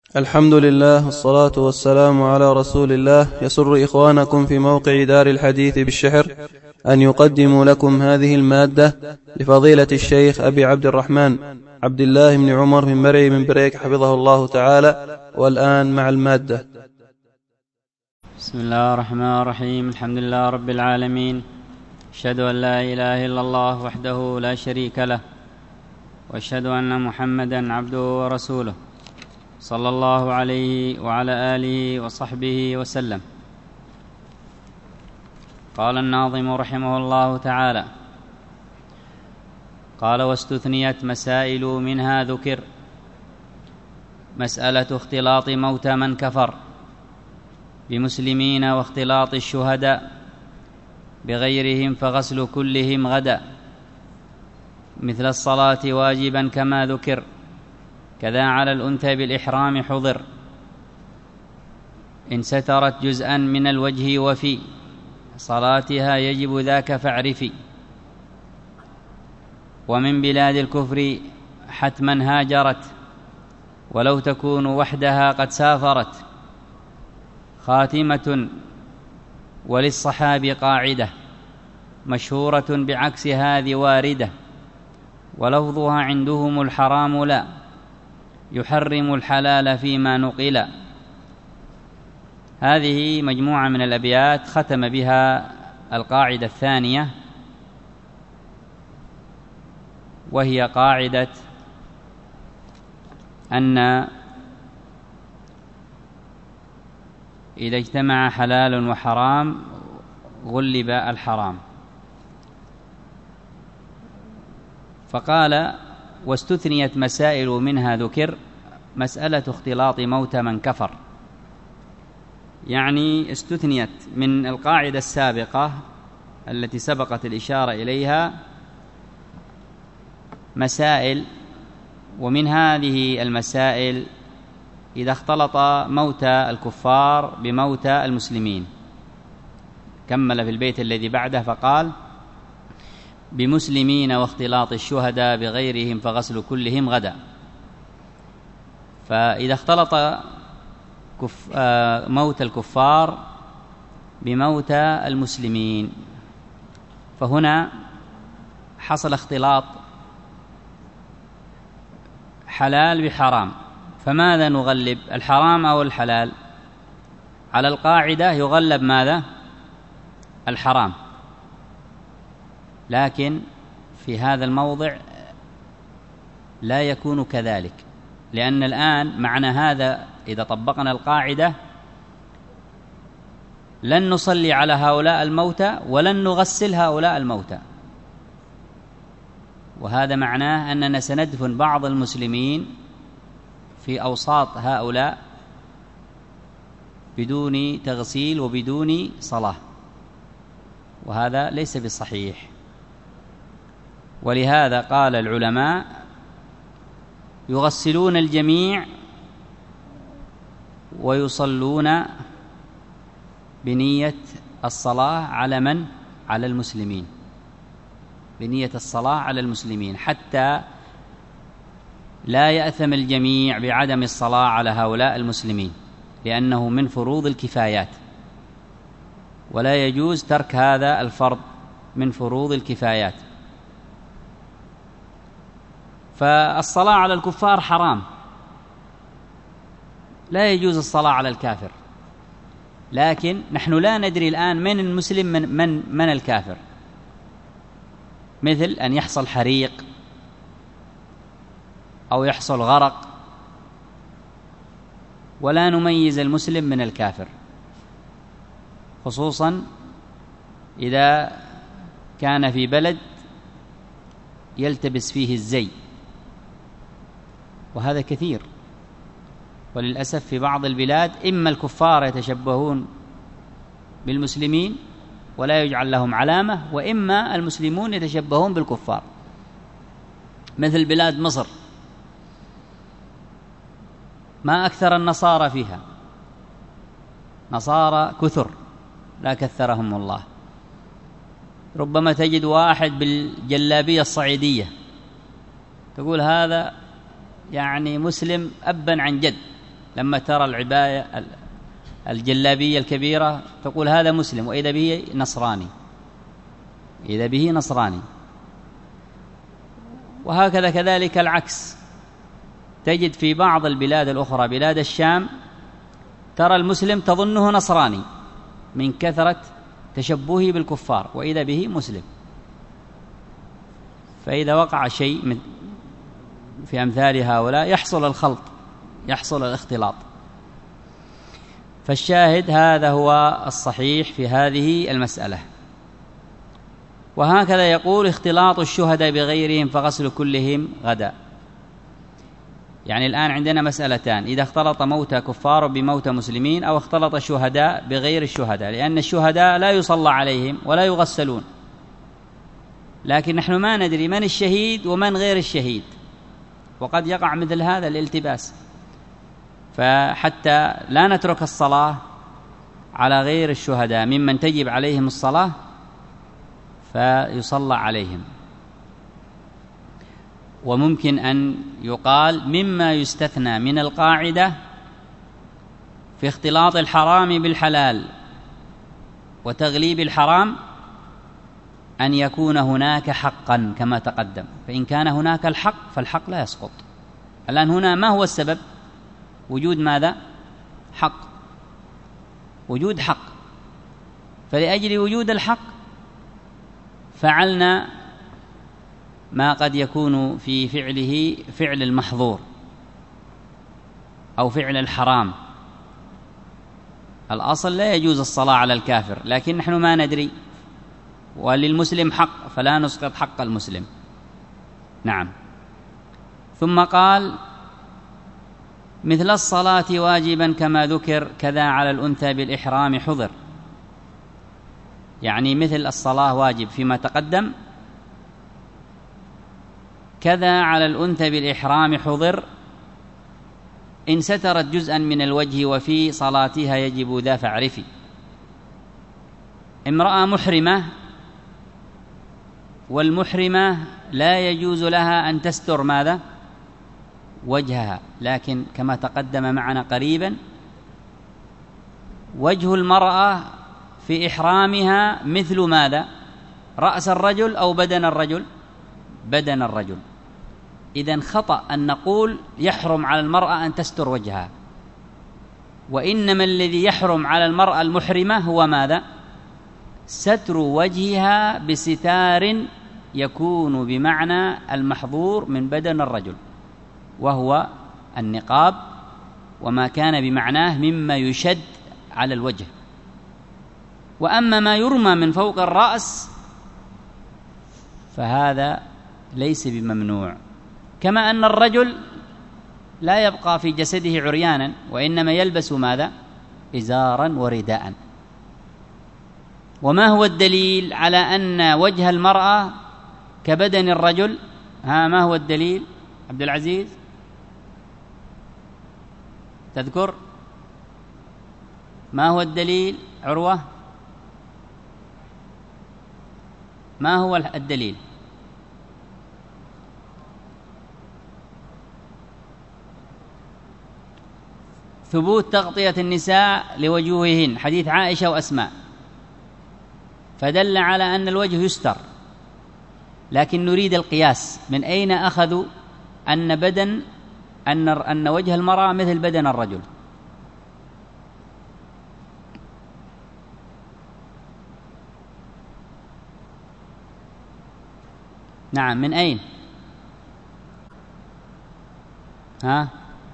الحمد لله والصلاة والسلام على رسول الله. يسر إخوانكم في موقع دار الحديث بالشحر أن يقدموا لكم هذه المادة لفضيلة الشيخ أبي عبد الرحمن عبد الله بن عمر من مرعي من بريك حفظه الله تعالى. والآن مع المادة. بسم الله الرحمن الرحيم. الحمد لله رب العالمين، أشهد أن لا إله إلا الله وحده لا شريك له، وأشهد أن محمدا عبده ورسوله، صلى الله عليه وعلى آله وصحبه وسلم. قال الناظم رحمه الله تعالى: قال: واستثنيت مسائل منها ذكر، مسألة اختلاط موتى من كفر بمسلمين، واختلاط الشهداء بغيرهم فغسل كلهم غدا، مثل الصلاة واجبا كما ذكر، كذا على الأنثى بالإحرام حضر، إن سترت جزءا من الوجه وفي صلاتها يجب ذاك فاعرفي، ومن بلاد الكفر حتما هاجرت، ولو تكون وحدها قد سافرت، خاتمة وللصحاب قاعدة مشهورة بعكس هذه واردة، ولفظها عندهم الحرام لا يحرم الحلال فيما نقل. هذه مجموعة من الأبيات ختم بها القاعدة الثانية، وهي قاعدة أن إذا اجتمع حلال وحرام غلب الحرام. فقال: واستثنيت مسائل منها ذكر، مسألة اختلاط موتى من كفر، يعني استثنيت من القاعدة السابقة التي سبقت الإشارة إليها مسائل، ومن هذه المسائل إذا اختلط موتى الكفار بموتى المسلمين. كمل في البيت الذي بعده فقال: بمسلمين واختلاط الشهداء بغيرهم فغسل كلهم غدا. فإذا اختلط موتى الكفار بموتى المسلمين فهنا حصل اختلاط حلال بحرام، فماذا نغلب، الحرام أو الحلال؟ على القاعدة يغلب ماذا؟ الحرام، لكن في هذا الموضع لا يكون كذلك، لأن الآن معنى هذا إذا طبقنا القاعدة لن نصلي على هؤلاء الموتى ولن نغسل هؤلاء الموتى، وهذا معناه أننا سندفن بعض المسلمين في أوساط هؤلاء بدون تغسيل وبدون صلاة، وهذا ليس بصحيح. ولهذا قال العلماء: يغسلون الجميع ويصلون بنية الصلاة على من؟ على المسلمين، بنية الصلاة على المسلمين، حتى لا يأثم الجميع بعدم الصلاة على هؤلاء المسلمين، لأنه من فروض الكفايات، ولا يجوز ترك هذا الفرض من فروض الكفايات. فالصلاة على الكفار حرام، لا يجوز الصلاة على الكافر، لكن نحن لا ندري الآن من المسلم من الكافر، مثل أن يحصل حريق أو يحصل غرق، ولا نميز المسلم من الكافر، خصوصا إذا كان في بلد يلتبس فيه الزي، وهذا كثير. وللأسف في بعض البلاد إما الكفار يتشبهون بالمسلمين ولا يجعل لهم علامة، وإما المسلمون يتشبهون بالكفار، مثل بلاد مصر، ما أكثر النصارى فيها، نصارى كثر لا كثرهم الله، ربما تجد واحد بالجلابية الصعيدية تقول هذا يعني مسلم أبا عن جد، لما ترى العباية الجلابية الكبيرة تقول هذا مسلم، وإذا به نصراني، إذا به نصراني. وهكذا كذلك العكس، تجد في بعض البلاد الأخرى بلاد الشام ترى المسلم تظنه نصراني من كثرة تشبهه بالكفار، وإذا به مسلم. فإذا وقع شيء في أمثال هؤلاء يحصل الخلط، يحصل الاختلاط. فالشاهد هذا هو الصحيح في هذه المسألة. وهكذا يقول اختلاط الشهداء بغيرهم فغسل كلهم غدا. يعني الآن عندنا مسألتان: إذا اختلط موتى كفار بموتى مسلمين، أو اختلط الشهداء بغير الشهداء، لأن الشهداء لا يصلى عليهم ولا يغسلون، لكن نحن ما ندري من الشهيد ومن غير الشهيد، وقد يقع مثل هذا الالتباس. فحتى لا نترك الصلاة على غير الشهداء ممن تجب عليهم الصلاة فيصلى عليهم. وممكن أن يقال مما يستثنى من القاعدة في اختلاط الحرام بالحلال وتغليب الحرام أن يكون هناك حقا كما تقدم، فإن كان هناك الحق فالحق لا يسقط. الآن هنا ما هو السبب؟ وجود ماذا؟ حق، وجود حق. فلأجل وجود الحق فعلنا ما قد يكون في فعله فعل المحظور أو فعل الحرام. الأصل لا يجوز الصلاة على الكافر، لكن نحن ما ندري، وللمسلم حق فلا نسقط حق المسلم. نعم. ثم قال: مثل الصلاة واجبا كما ذكر كذا على الأنثى بالإحرام حضر. يعني مثل الصلاة واجب فيما تقدم، كذا على الأنثى بالإحرام حضر إن سترت جزءا من الوجه وفي صلاتها يجب ذا فاعرفي. امرأة محرمة، والمحرمة لا يجوز لها أن تستر ماذا؟ وجهها، لكن كما تقدم معنا قريبا وجه المرأة في إحرامها مثل ماذا؟ رأس الرجل أو بدن الرجل؟ بدن الرجل. إذن خطأ أن نقول يحرم على المرأة أن تستر وجهها، وإنما الذي يحرم على المرأة المحرمة هو ماذا؟ ستر وجهها بستار يكون بمعنى المحظور من بدن الرجل، وهو النقاب وما كان بمعناه مما يشد على الوجه. وأما ما يرمى من فوق الرأس فهذا ليس بممنوع، كما أن الرجل لا يبقى في جسده عريانا، وإنما يلبس ماذا؟ إزارا ورداء. وما هو الدليل على أن وجه المرأة كبدن الرجل؟ ما هو الدليل عبد العزيز؟ تذكر ما هو الدليل؟ عروة ما هو الدليل؟ ثبوت تغطية النساء لوجوههن، حديث عائشة وأسماء، فدل على أن الوجه يستر. لكن نريد القياس، من أين أخذوا أن وجه المرأة مثل بدن الرجل؟ نعم، من أين؟ ها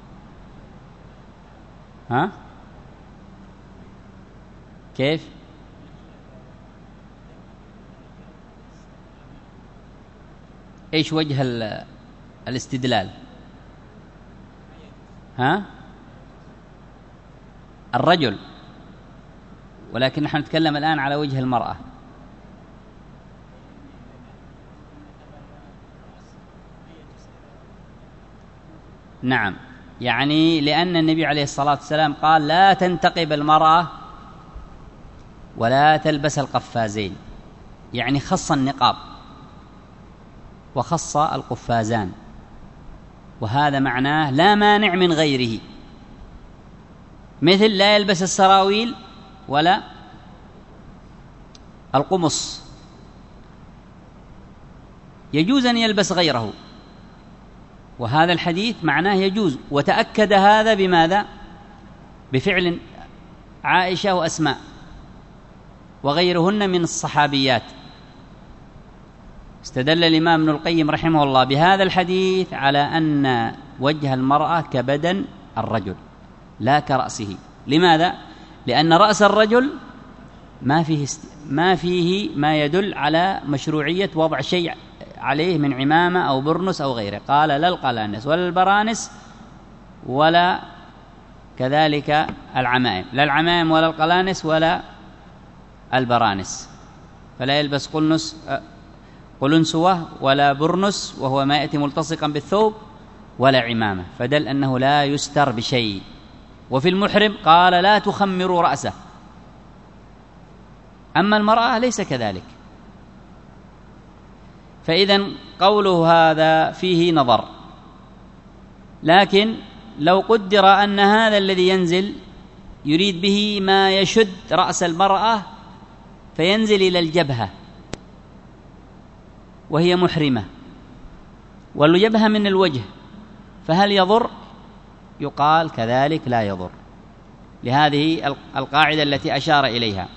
كيف؟ إيش وجه الاستدلال؟ الرجل، ولكن نحن نتكلم الآن على وجه المرأة. نعم، يعني لأن النبي عليه الصلاة والسلام قال: لا تنتقب المرأة ولا تلبس القفازين، يعني خص النقاب وخص القفازان، وهذا معناه لا مانع من غيره. مثل لا يلبس السراويل ولا القمص، يجوز أن يلبس غيره، وهذا الحديث معناه يجوز. وتأكد هذا بماذا؟ بفعل عائشة وأسماء وغيرهن من الصحابيات. استدل الإمام ابن القيم رحمه الله بهذا الحديث على أن وجه المرأة كبدن الرجل لا كرأسه. لماذا؟ لأن رأس الرجل ما فيه ما يدل على مشروعية وضع شيء عليه من عمامة أو برنس أو غيره. قال لا القلانس ولا البرانس ولا كذلك العمائم، لا العمائم ولا القلانس ولا البرانس، فلا يلبس قلنسوة ولا برنس وهو ما يأتي ملتصقا بالثوب ولا عمامة، فدل أنه لا يستر بشيء. وفي المحرم قال لا تخمروا رأسه، أما المرأة ليس كذلك. فإذن قوله هذا فيه نظر، لكن لو قدر أن هذا الذي ينزل يريد به ما يشد رأس المرأة فينزل إلى الجبهة وهي محرمة، والجبهة من الوجه، فهل يضر؟ يقال كذلك لا يضر، لهذه القاعدة التي أشار إليها.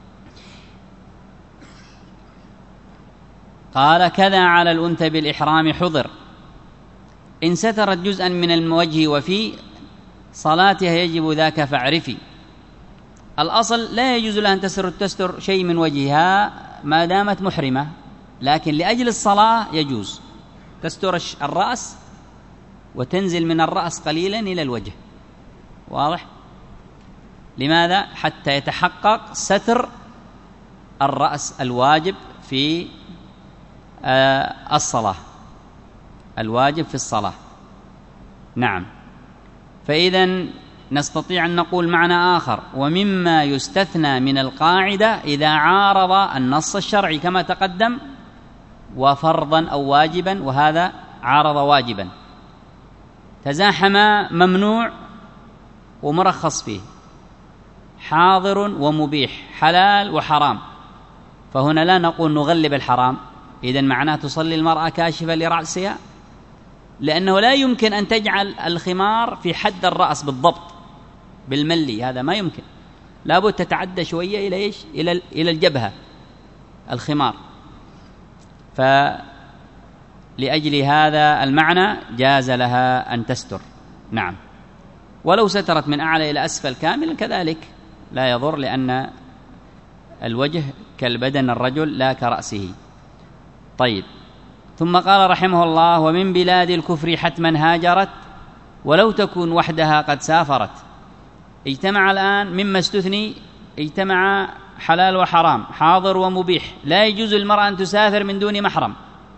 قال كذا على الأنثى بالإحرام حضر إن سترت جزءا من الوجه وفي صلاتها يجب ذاك فاعرفي. الأصل لا يجوز لها أن تستر شيء من وجهها ما دامت محرمة، لكن لأجل الصلاة يجوز تستر الرأس وتنزل من الرأس قليلا إلى الوجه. واضح؟ لماذا؟ حتى يتحقق ستر الرأس الواجب في الصلاة، الواجب في الصلاة. نعم. فإذا نستطيع أن نقول معنى آخر: ومما يستثنى من القاعدة إذا عارض النص الشرعي كما تقدم وفرضا أو واجبا، وهذا عارض واجبا، تزاحما ممنوع ومرخص فيه، حاضر ومبيح، حلال وحرام، فهنا لا نقول نغلب الحرام. إذن معناه تصلي المرأة كاشفة لرأسها، لأنه لا يمكن أن تجعل الخمار في حد الرأس بالضبط بالملي، هذا ما يمكن، لابد تتعدى شوية إلى إيش؟ إلى الجبهة الخمار. فلأجل هذا المعنى جاز لها أن تستر. نعم. ولو سترت من أعلى إلى أسفل كاملا كذلك لا يضر، لأن الوجه كالبدن الرجل لا كرأسه. طيب. ثم قال رحمه الله: ومن بلاد الكفر حتما هاجرت ولو تكون وحدها قد سافرت. اجتمع الآن مما استثني، اجتمع حلال وحرام، حاضر ومبيح. لا يجوز للمرأة أن تسافر من دون محرم،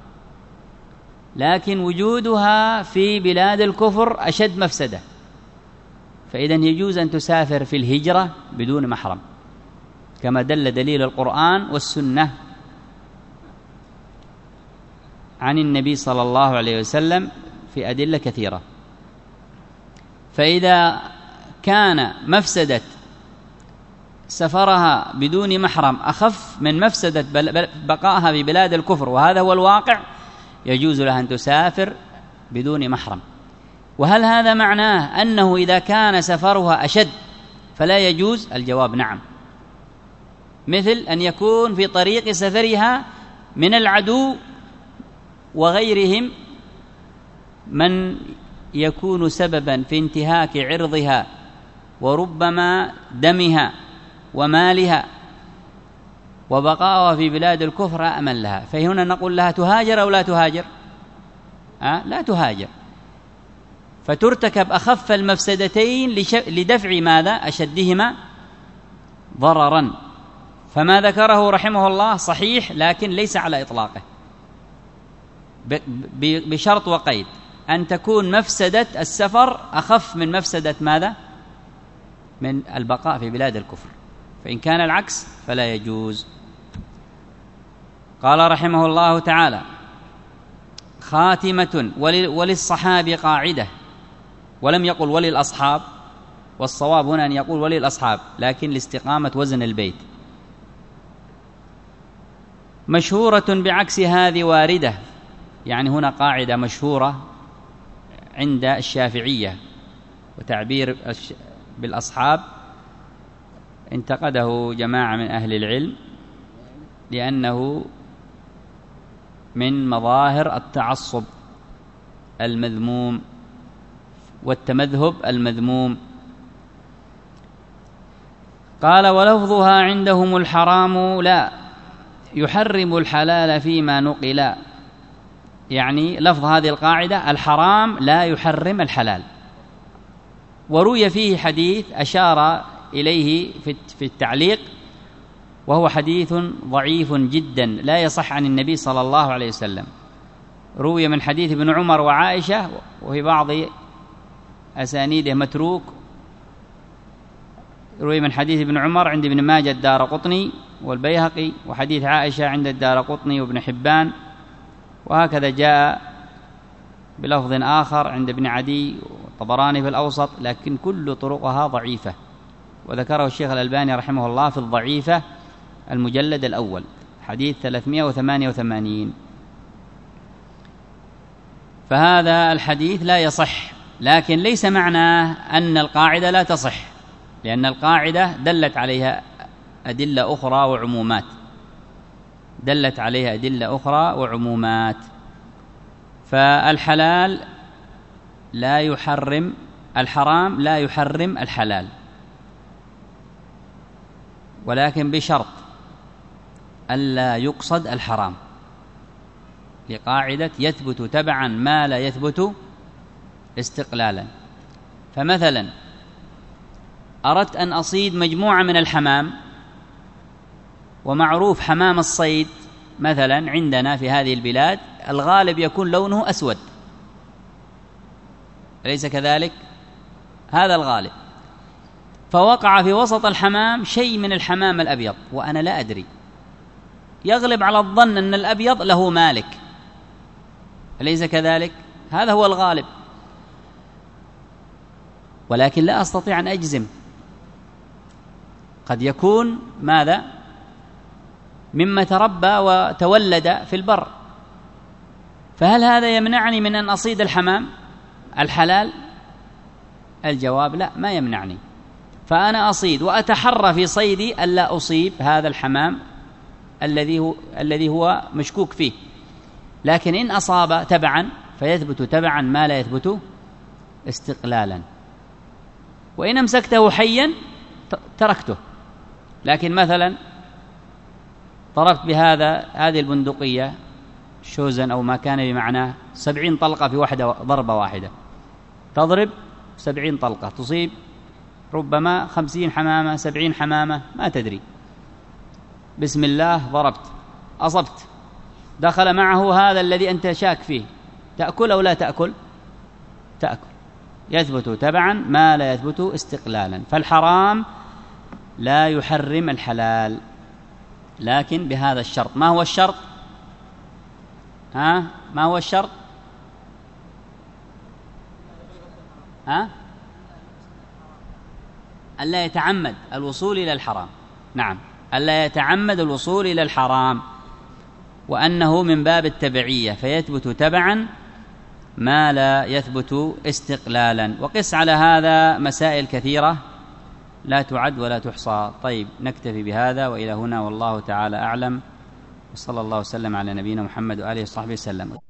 لكن وجودها في بلاد الكفر أشد مفسدة، فإذن يجوز أن تسافر في الهجرة بدون محرم، كما دل دليل القرآن والسنة عن النبي صلى الله عليه وسلم في أدلة كثيرة. فإذا كان مفسدة سفرها بدون محرم أخف من مفسدة بقائها في بلاد الكفر، وهذا هو الواقع، يجوز لها أن تسافر بدون محرم. وهل هذا معناه أنه إذا كان سفرها أشد فلا يجوز؟ الجواب نعم، مثل أن يكون في طريق سفرها من العدو وغيرهم من يكون سببا في انتهاك عرضها وربما دمها ومالها، وبقاؤها في بلاد الكفر أأمن لها. فهنا نقول لها تهاجر أو لا تهاجر؟ لا تهاجر، فترتكب أخف المفسدتين لدفع ماذا؟ أشدهما ضررا. فما ذكره رحمه الله صحيح، لكن ليس على إطلاقه، بشرط وقيد أن تكون مفسدة السفر أخف من مفسدة ماذا؟ من البقاء في بلاد الكفر. فإن كان العكس فلا يجوز. قال رحمه الله تعالى: خاتمة وللصحاب قاعدة، ولم يقل وللأصحاب، والصواب هنا أن يقول ولي الأصحاب، لكن لاستقامة وزن البيت. مشهورة بعكس هذه واردة، يعني هنا قاعدة مشهورة عند الشافعية، وتعبير بالأصحاب انتقده جماعة من أهل العلم لأنه من مظاهر التعصب المذموم والتمذهب المذموم. قال: ولفظها عندهم الحرام لا يحرم الحلال فيما نقلا، يعني لفظ هذه القاعدة الحرام لا يحرم الحلال. وروي فيه حديث أشار إليه في التعليق، وهو حديث ضعيف جدا لا يصح عن النبي صلى الله عليه وسلم. روي من حديث ابن عمر وعائشة، وفي بعض أسانيده متروك. روي من حديث ابن عمر عند ابن ماجه الدارقطني والبيهقي، وحديث عائشة عند الدارقطني وابن حبان، وهكذا جاء بلفظ آخر عند ابن عدي والطبراني في الأوسط، لكن كل طرقها ضعيفة، وذكره الشيخ الألباني رحمه الله في الضعيفة المجلد الأول حديث 388. فهذا الحديث لا يصح، لكن ليس معناه أن القاعدة لا تصح، لأن القاعدة دلت عليها أدلة أخرى وعمومات، دلت عليها أدلة أخرى وعمومات. فالحلال لا يحرم الحرام، لا يحرم الحلال، ولكن بشرط ألا يقصد الحرام، لقاعدة يثبت تبعا ما لا يثبت استقلالا. فمثلا أردت أن أصيد مجموعة من الحمام، ومعروف حمام الصيد مثلا عندنا في هذه البلاد الغالب يكون لونه أسود، أليس كذلك؟ هذا الغالب. فوقع في وسط الحمام شيء من الحمام الأبيض وأنا لا أدري، يغلب على الظن أن الأبيض له مالك، أليس كذلك؟ هذا هو الغالب، ولكن لا أستطيع أن أجزم، قد يكون ماذا؟ مما تربى وتولد في البر. فهل هذا يمنعني من أن أصيد الحمام الحلال؟ الجواب لا، ما يمنعني. فأنا أصيد وأتحرى في صيدي ألا أصيب هذا الحمام الذي هو مشكوك فيه، لكن إن أصاب تبعا فيثبت تبعا ما لا يثبت استقلالا، وإن أمسكته حيا تركته. لكن مثلا ضربت هذه البندقية شوزن أو ما كان بمعناه 70 طلقة في ضربة واحدة، تضرب 70 طلقة تصيب ربما 50 حمامة 70 حمامة، ما تدري، بسم الله ضربت أصبت، دخل معه هذا الذي أنت شاك فيه، تأكل أو لا تأكل؟ تأكل، يثبت تبعا ما لا يثبت استقلالا. فالحرام لا يحرم الحلال، لكن بهذا الشرط. ما هو الشرط؟ ما هو الشرط؟ ألا يتعمد الوصول إلى الحرام. نعم، ألا يتعمد الوصول إلى الحرام، وأنه من باب التبعية، فيثبت تبعا ما لا يثبت استقلالا. وقس على هذا مسائل كثيرة لا تعد ولا تحصى. طيب، نكتفي بهذا وإلى هنا، والله تعالى أعلم، وصلى الله وسلم على نبينا محمد وآله وصحبه وسلم.